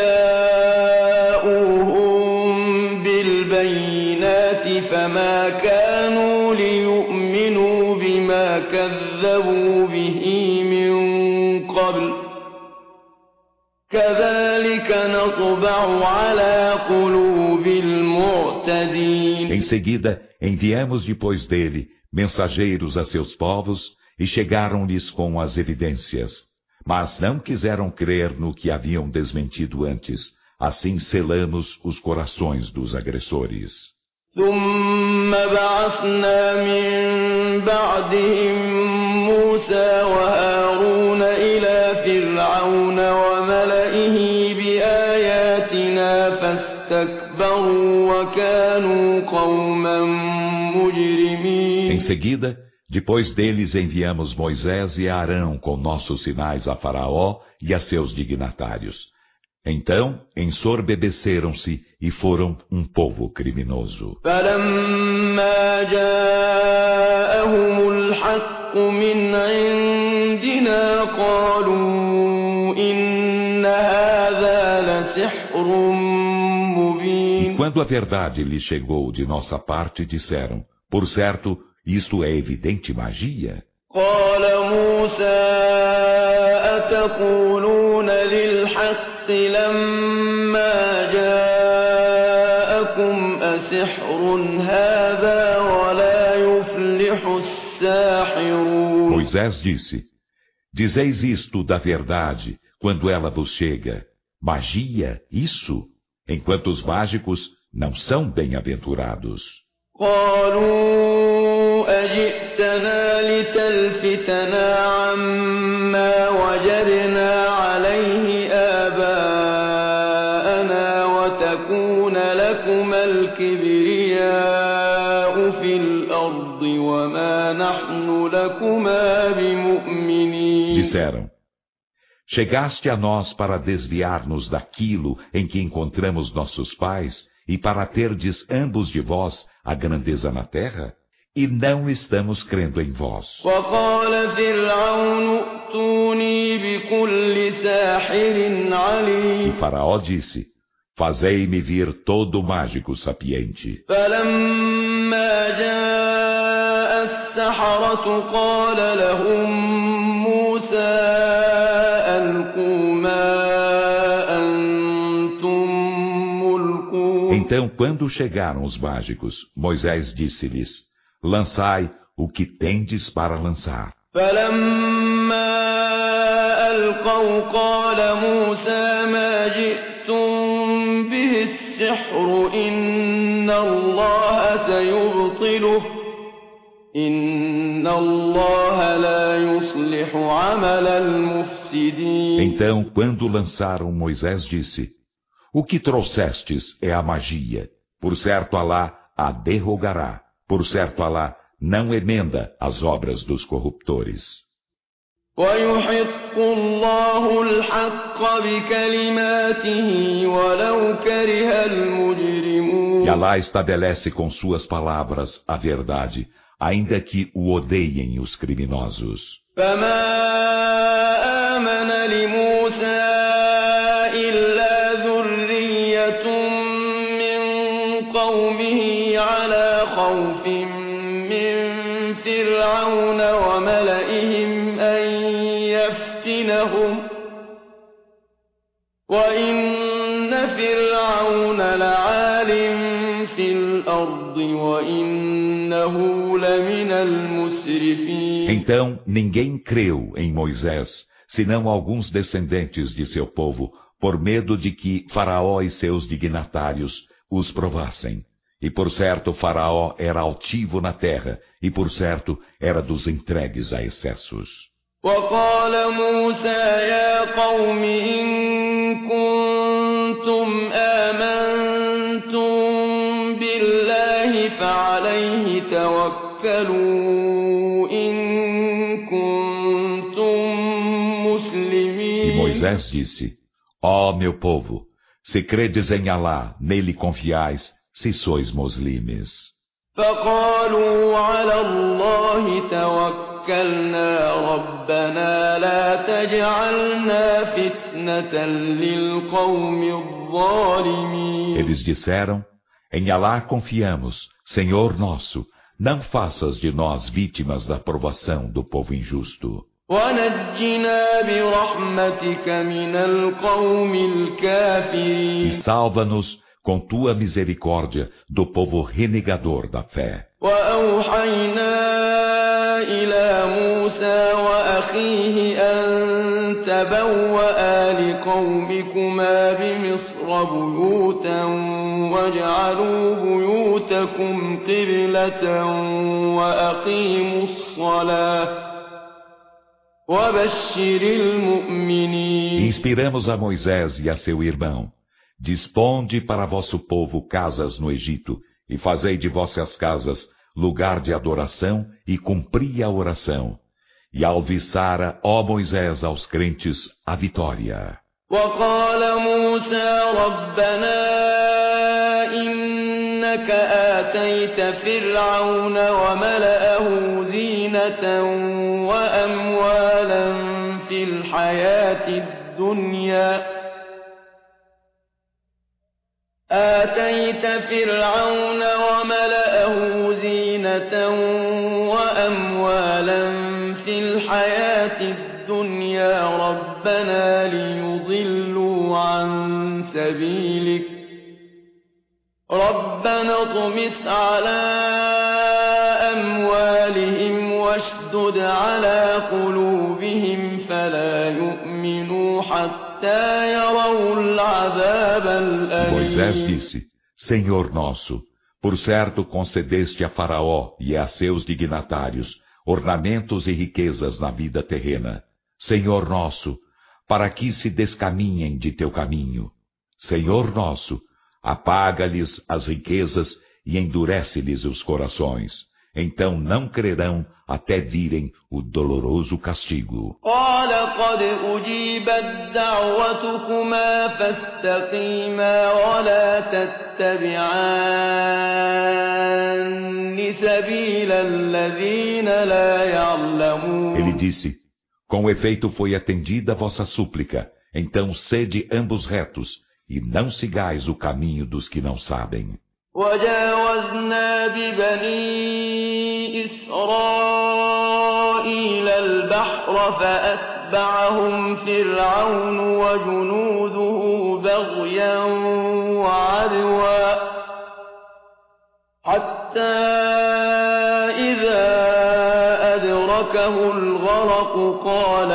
Speaker 2: فجاءوهم بالبينات فما كانوا ليؤمنوا بما كذبوا به من قبل كذلك نطبع على قلوب المعتدين.
Speaker 1: Em seguida, enviamos depois dele mensageiros a seus povos e chegaram-lhes com as evidências. Mas não quiseram crer no que haviam desmentido antes. Assim selamos os corações dos agressores.
Speaker 2: ثم بعثنا من بعدهم موسى وهارون إلى فرعون وملئه بآياتنا فاستكبروا وكانوا قوما مجرمين.
Speaker 1: Em seguida, depois deles enviamos Moisés e Arão com nossos sinais a Faraó e a seus dignatários. Então, ensorbebeceram-se e foram um povo criminoso.
Speaker 2: فلما جاءهم الحق من عندنا قالوا إن هذا لسحر مبين.
Speaker 1: E quando a verdade lhes chegou de nossa parte, disseram: por certo, isto é evidente magia.
Speaker 2: قال موسى أتقولون للحق لما جاءكم أسحر هذا ولا يفلح الساحرون.
Speaker 1: Moisés disse: dizeis isto da verdade quando ela vos chega. Magia, isso? Enquanto os mágicos não são bem-aventurados.
Speaker 2: قالوا أجئتنا لتلفتنا عما وجدنا عليه آباءنا وتكون لكما الكبرياء في الأرض وما نحن لكما بمؤمنين.
Speaker 1: Disseram: chegaste a nós para desviar-nos daquilo em que encontramos nossos pais e para terdes ambos de vós a grandeza na terra? E não estamos crendo em vós.
Speaker 2: وقال فرعون ائتوني بكل ساحر عليم.
Speaker 1: E Faraó disse: fazei-me vir todo mágico sapiente.
Speaker 2: فلما جاء السحرة قال لهم موسى ألقوا ما
Speaker 1: Então, quando chegaram os mágicos, Moisés disse-lhes: lançai o que tendes para lançar.
Speaker 2: فلما ألقوا قال موسى ما جئتم به السحر إن الله سيبطله إن الله لا يصلح عمل المفسدين.
Speaker 1: Então, quando lançaram, Moisés disse: o que trouxestes é a magia. Por certo, Alá a derrogará. Por certo, Alá não emenda as obras dos corruptores.
Speaker 2: وَيُحِقُّ اللَّهُ الْحَقَّ بِكَلِمَاتِهِ وَلَوْ كَرِهَ الْمُجْرِمُونَ.
Speaker 1: E Alá estabelece com suas palavras a verdade, ainda que o odeiem os criminosos.
Speaker 2: فَمَا آمَنَ لِمُوسَى على خوف من فرعون وملئهم أن يفتنهم وإن فرعون لعال في الأرض وإنه لمن المسرفين.
Speaker 1: Então ninguém creu em Moisés, senão alguns descendentes de seu povo, por medo de que Faraó e seus dignatários os provassem. E por certo Faraó era altivo na terra, e por certo era dos entregues a excessos.
Speaker 2: وقال موسى يا قوم إن كنتم آمنتم بالله فعليه توكلوا إن كنتم مسلمين.
Speaker 1: E Moisés disse: ó meu povo, se credes em Alá, nele confiais, se sois muslimes.
Speaker 2: فقالوا على الله توكلنا ربنا لا تجعلنا فتنة للقوم الظالمين.
Speaker 1: Eles disseram: em Alá confiamos, Senhor nosso, não faças de nós vítimas da provação do povo injusto.
Speaker 2: ونجنا برحمتك من القوم الكافرين.
Speaker 1: E salva-nos com tua misericórdia do povo renegador da fé.
Speaker 2: وأوحينا إلى موسى وأخيه أن تبوأ لقومكما بمصر بيوتا واجعلوا بيوتكم قبلة وأقيموا الصلاة وبشر المؤمنين.
Speaker 1: Inspiramos a Moisés e a seu irmão: disponde para vosso povo casas no Egito, e fazei de vossas casas lugar de adoração, e cumpri a oração. E alviçara, ó Moisés, aos crentes a vitória.
Speaker 2: وقال موسى ربنا إنك آتيت فرعون وملأه زينة وأموالا في الحياة الدنيا ربنا ليضلوا عن سبيلك ربنا اطمس على أموالهم واشدد على قلوبهم فلا يؤمنوا حتى يروا العذاب الأليم.
Speaker 1: Moisés disse: Senhor nosso, por certo concedeste a Faraó e a seus dignatários ornamentos e riquezas na vida terrena. Senhor nosso, para que se descaminhem de teu caminho. Senhor nosso, apaga-lhes as riquezas e endurece-lhes os corações. Então não crerão até virem o doloroso castigo.
Speaker 2: قال قد أجيبت دعوتكما فاستقيما ولا تتبعان سبيل الذين لا يعلمون.
Speaker 1: Ele disse: com efeito foi atendida a vossa súplica, então sede ambos retos, e não sigais o caminho dos que não sabem.
Speaker 2: وجاوزنا ببني إسرائيل البحر فأتبعهم فرعون وجنوده بغيا وعدوا حتى إذا أدركه الغرق قال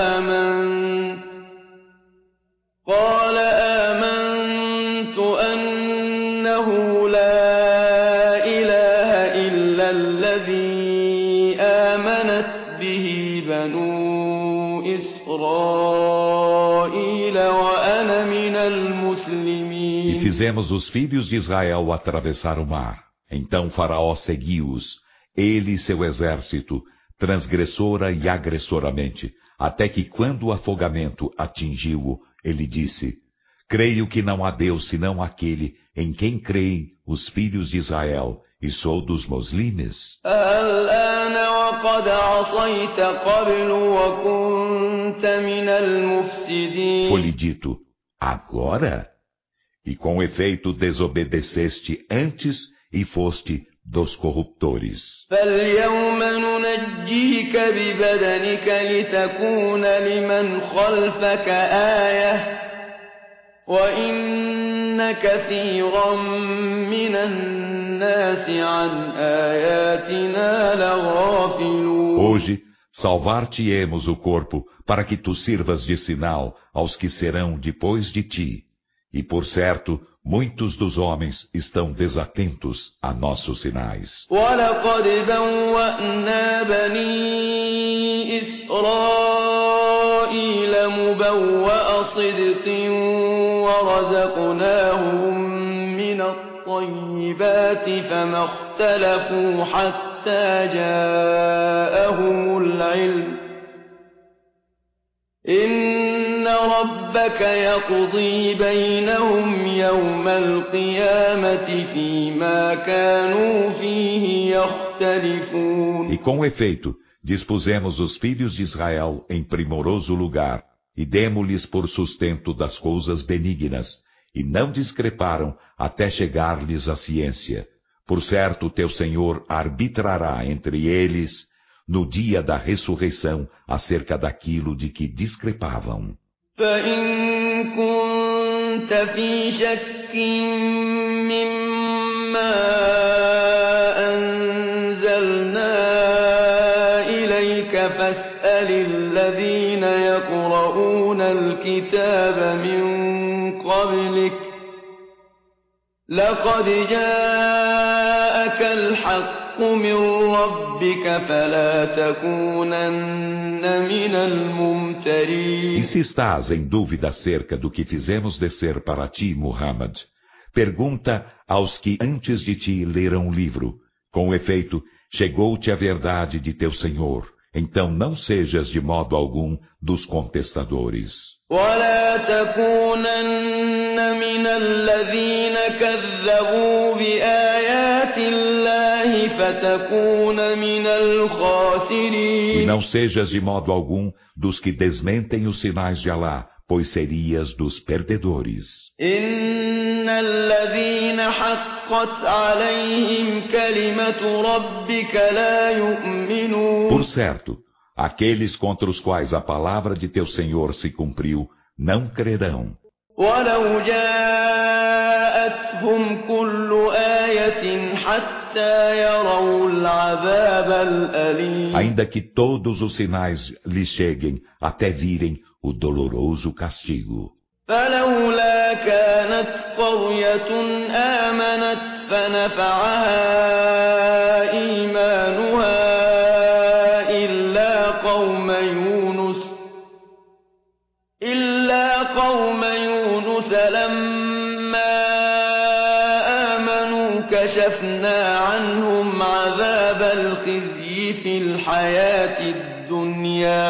Speaker 2: آمنت أنه لا إله إلا الذي آمنت به بنو إسرائيل وأنا من المسلمين.
Speaker 1: E fizemos os filhos de Israel atravessar o mar. Então Faraó seguiu-os, ele e seu exército, transgressora e agressoramente, até que quando o afogamento atingiu-o, ele disse: creio que não há Deus senão aquele em quem creem os filhos de Israel, e sou dos muslimes. Foi-lhe dito: agora? E com efeito desobedeceste antes e foste dos corruptores.
Speaker 2: فَالْيَوْمَ نُنَجِّيكَ بِبَدَنِكَ لِتَكُونَ لِمَنْ خَلْفَكَ آيَةً وَإِنَّ كَثِيرًا مِنَ النَّاسِ عَنْ آيَاتِنَا لَغَافِلُونَ.
Speaker 1: Hoje salvar-te-emos o corpo para que tu sirvas de sinal aos que serão depois de ti. E por certo, muitos dos homens estão desatentos a nossos sinais.
Speaker 2: وَلَقَدْ بَوَّأْنَا بَنِي إِسْرَائِيلَ مُبَوَّأَ صِدْقٍ وَرَزَقْنَاهُم مِّنَ الطَّيِّبَاتِ فَمَا اخْتَلَفُوا حَتَّىٰ جَاءَهُمُ الْعِلْمُ إِنَّ رَبَّكَ يَقْضِي بَيْنَهُمْ يَوْمَ الْقِيَامَةِ فِيمَا كَانُوا فِيهِ يَخْتَلِفُونَ.
Speaker 1: E com efeito, dispusemos os filhos de Israel em primoroso lugar, e demo-lhes por sustento das coisas benignas, e não discreparam até chegar-lhes a ciência. Por certo, teu Senhor arbitrará entre eles no dia da ressurreição, acerca daquilo de que discrepavam.
Speaker 2: فإن كنت في شك مما أنزلنا إليك فاسأل الذين يقرؤون الكتاب من قبلك لقد جاءك الحق من ربك فلا تكونن من الممترين.
Speaker 1: E se estás em dúvida acerca do que fizemos descer para ti, Muhammad, pergunta aos que antes de ti leram o livro. Com efeito, chegou-te a verdade de teu Senhor. Então não sejas de modo algum dos contestadores.
Speaker 2: ولا تكونن من الذين كذبوا بآيات الله فتكون من الخاسرين.
Speaker 1: E não sejas de modo algum dos que desmentem os sinais de Alá, pois serias dos perdedores.
Speaker 2: إن الذين حقت عليهم كلمة ربك لا يؤمنون.
Speaker 1: Por certo, aqueles contra os quais a palavra de teu Senhor se cumpriu, não crerão.
Speaker 2: ولو جاءتهم كل آية حتى يروا العذاب الأليم.
Speaker 1: Ainda que todos os sinais lhes cheguem, até virem o doloroso castigo.
Speaker 2: فلولا كانت قرية آمنت فنفعها إيمانها إلا قوم يونس لما آمنوا كشفنا عنهم عذاب الخزي في الحياة الدنيا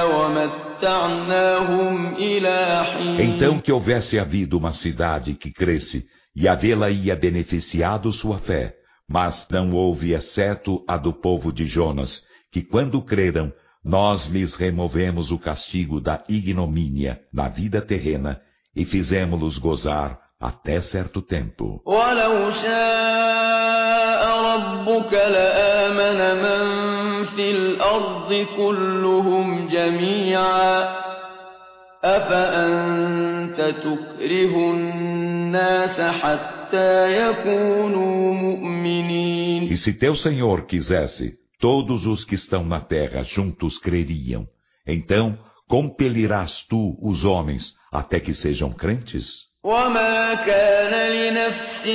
Speaker 2: ومتعناهم إلى حين.
Speaker 1: Então que houvesse havido uma cidade que cresce, e havê-la ia beneficiado sua fé, mas não houve exceto a do povo de Jonas, que quando creram, nós lhes removemos o castigo da ignomínia na vida terrena e fizemos-los gozar até certo tempo.
Speaker 2: وَلَوْ شَاءَ رَبُّكَ لَآمَنَ مَنْ فِي الْأَرْضِ كُلُّهُمْ جَمِيعًا أَفَأَنْتَ تُكْرِهُ النَّاسَ حَتَّى يَكُونُوا مُؤْمِنِينَ.
Speaker 1: E se teu Senhor quisesse, todos os que estão na terra juntos creriam. Então, compelirás tu os homens até que sejam crentes?
Speaker 2: وَمَا كَانَ لِنَفْسٍ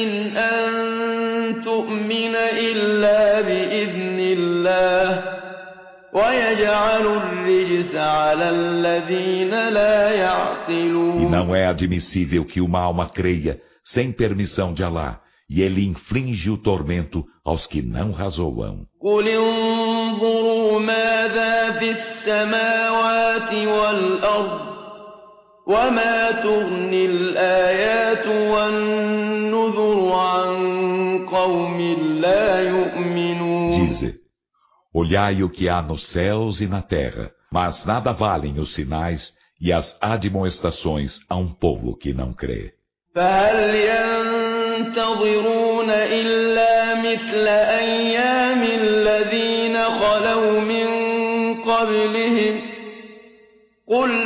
Speaker 2: أَن تُؤْمِنَ إِلَّا بِإِذْنِ اللَّهِ وَيَجْعَلُ الرِّجْسَ عَلَى الَّذِينَ لَا يَعْقِلُونَ.
Speaker 1: E não é admissível que uma alma creia sem permissão de Alá, e ele inflige o tormento aos que não razoam.
Speaker 2: قُلِ انظُرُوا مَاذَا فِي السَّمَاوَاتِ وَالْأَرْضِ وَمَا تُغْنِي الْآيَاتُ وَالنُّذُرُ عَنْ قَوْمٍ لَا يُؤْمِنُونَ.
Speaker 1: Dize, olhai o que há nos céus e na terra, mas nada valem os sinais e as admoestações a um povo que não crê.
Speaker 2: فَهَلْ يَنْتَظِرُونَ إِلَّا مِثْلَ أَيَّامِ الَّذِينَ خَلَوْا مِنْ قَبْلِهِمْ قُلْ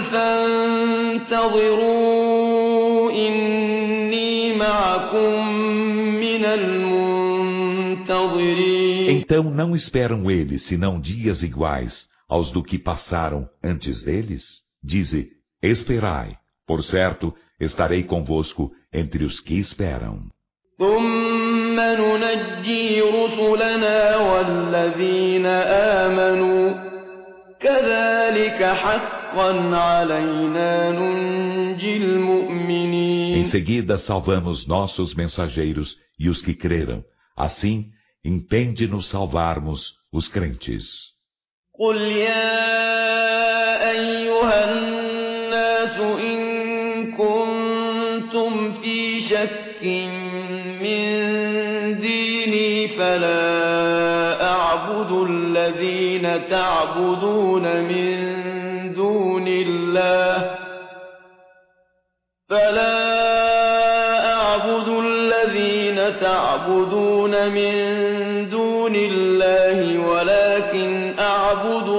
Speaker 2: فَانْتَظِرُوا إِنِّي مَعَكُمْ مِنَ الْمُنْتَظِرِينَ.
Speaker 1: Então não esperam eles senão dias iguais aos do que passaram antes deles? Dize, esperai, por certo, estarei convosco entre os que esperam.
Speaker 2: ثُمَّ نُنَجِّي رُسُلَنَا وَالَّذِينَ آمَنُوا كَذَلِكَ حَقًّا عَلَيْنَا نُنْجِي الْمُؤْمِنِينَ.
Speaker 1: Em seguida salvamos nossos mensageiros e os que creram. Assim, impende-nos salvarmos os crentes.
Speaker 2: قُلْ يَا أَيُّهَا النَّاسُ إِن كُنتُمْ فِي شَكٍّ مِّن دِينِي فَلَا أَعْبُدُ الَّذِينَ تَعْبُدُونَ من دون الله ولكن أعبد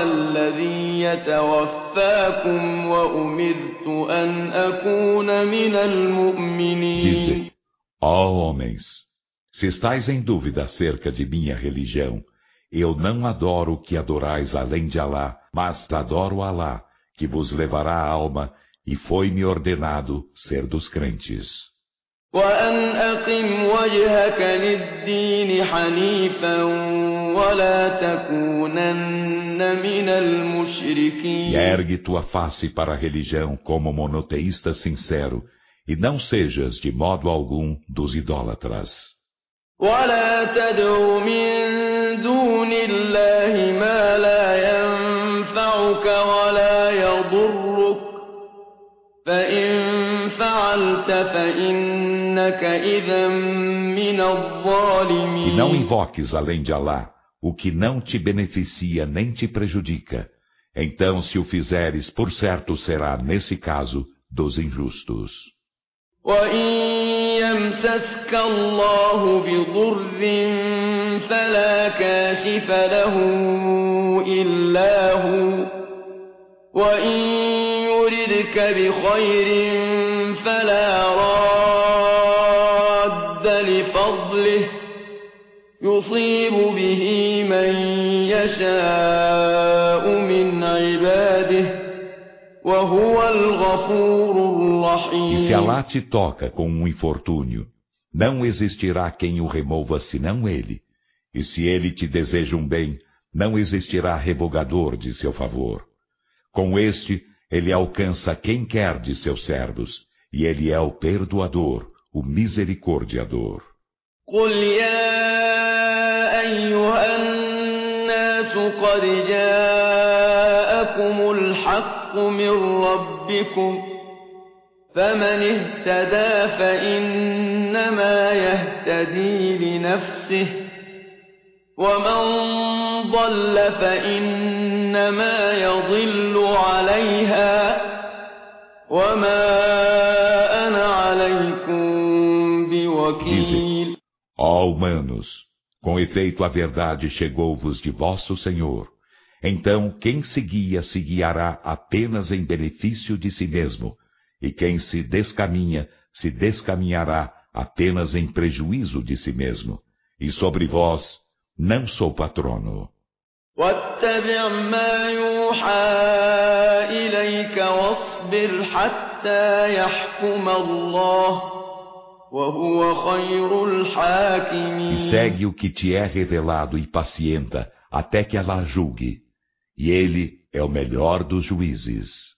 Speaker 2: الذي يتوفاكم وأمرت أن أكون من المؤمنين.
Speaker 1: Dize, ó homens, se estáis em dúvida acerca de minha religião, eu não adoro o que adorais além de Alá, mas adoro Alá, que vos levará a alma, e foi-me ordenado ser dos crentes.
Speaker 2: وأن أقم وجهك للدين حنيفا ولا تكونن من المشركين.
Speaker 1: E ergue tua face para a religião como monoteísta sincero, e não sejas de modo algum dos idólatras.
Speaker 2: ولا تدع من دون الله ما لا ينفعك ولا يضرك فإن فعلت فإنك إذا من الظالمين.
Speaker 1: E não invoques além de Alá o que não te beneficia nem te prejudica. Então, se o fizeres, por certo será, nesse caso, dos injustos.
Speaker 2: وإن يمسسك الله بضر فلا كاشف له إلا هو وإن يردك بخير فلا راد لفضله يصيب به من يشاء من عباده وهو الغفور الرحيم.
Speaker 1: E se Alá te toca com um infortúnio, não existirá quem o remova senão Ele. E se Ele te deseja um bem, não existirá revogador de seu favor. Com este, Ele alcança quem quer de seus servos, e Ele é o perdoador, o misericordiador.
Speaker 2: قل يا أيها الناس قد جاءكم الحق من ربكم فمن اهتدى فإنما يهتدي لنفسه ومن ضل فإنما يضل عليها وما أنا عليكم بوكيل.
Speaker 1: Ó humanos, com efeito a verdade chegou-vos de vosso Senhor. Então quem se guia se guiará apenas em benefício de si mesmo, e quem se descaminhará apenas em prejuízo de si mesmo. E sobre vós não sou patrono.
Speaker 2: واتبع ما يوحى إليك واصبر حتى يحكم الله وهو خير الحاكمين.
Speaker 1: E segue o que te é revelado e pacienta até que Allah julgue. E ele é o melhor dos juízes.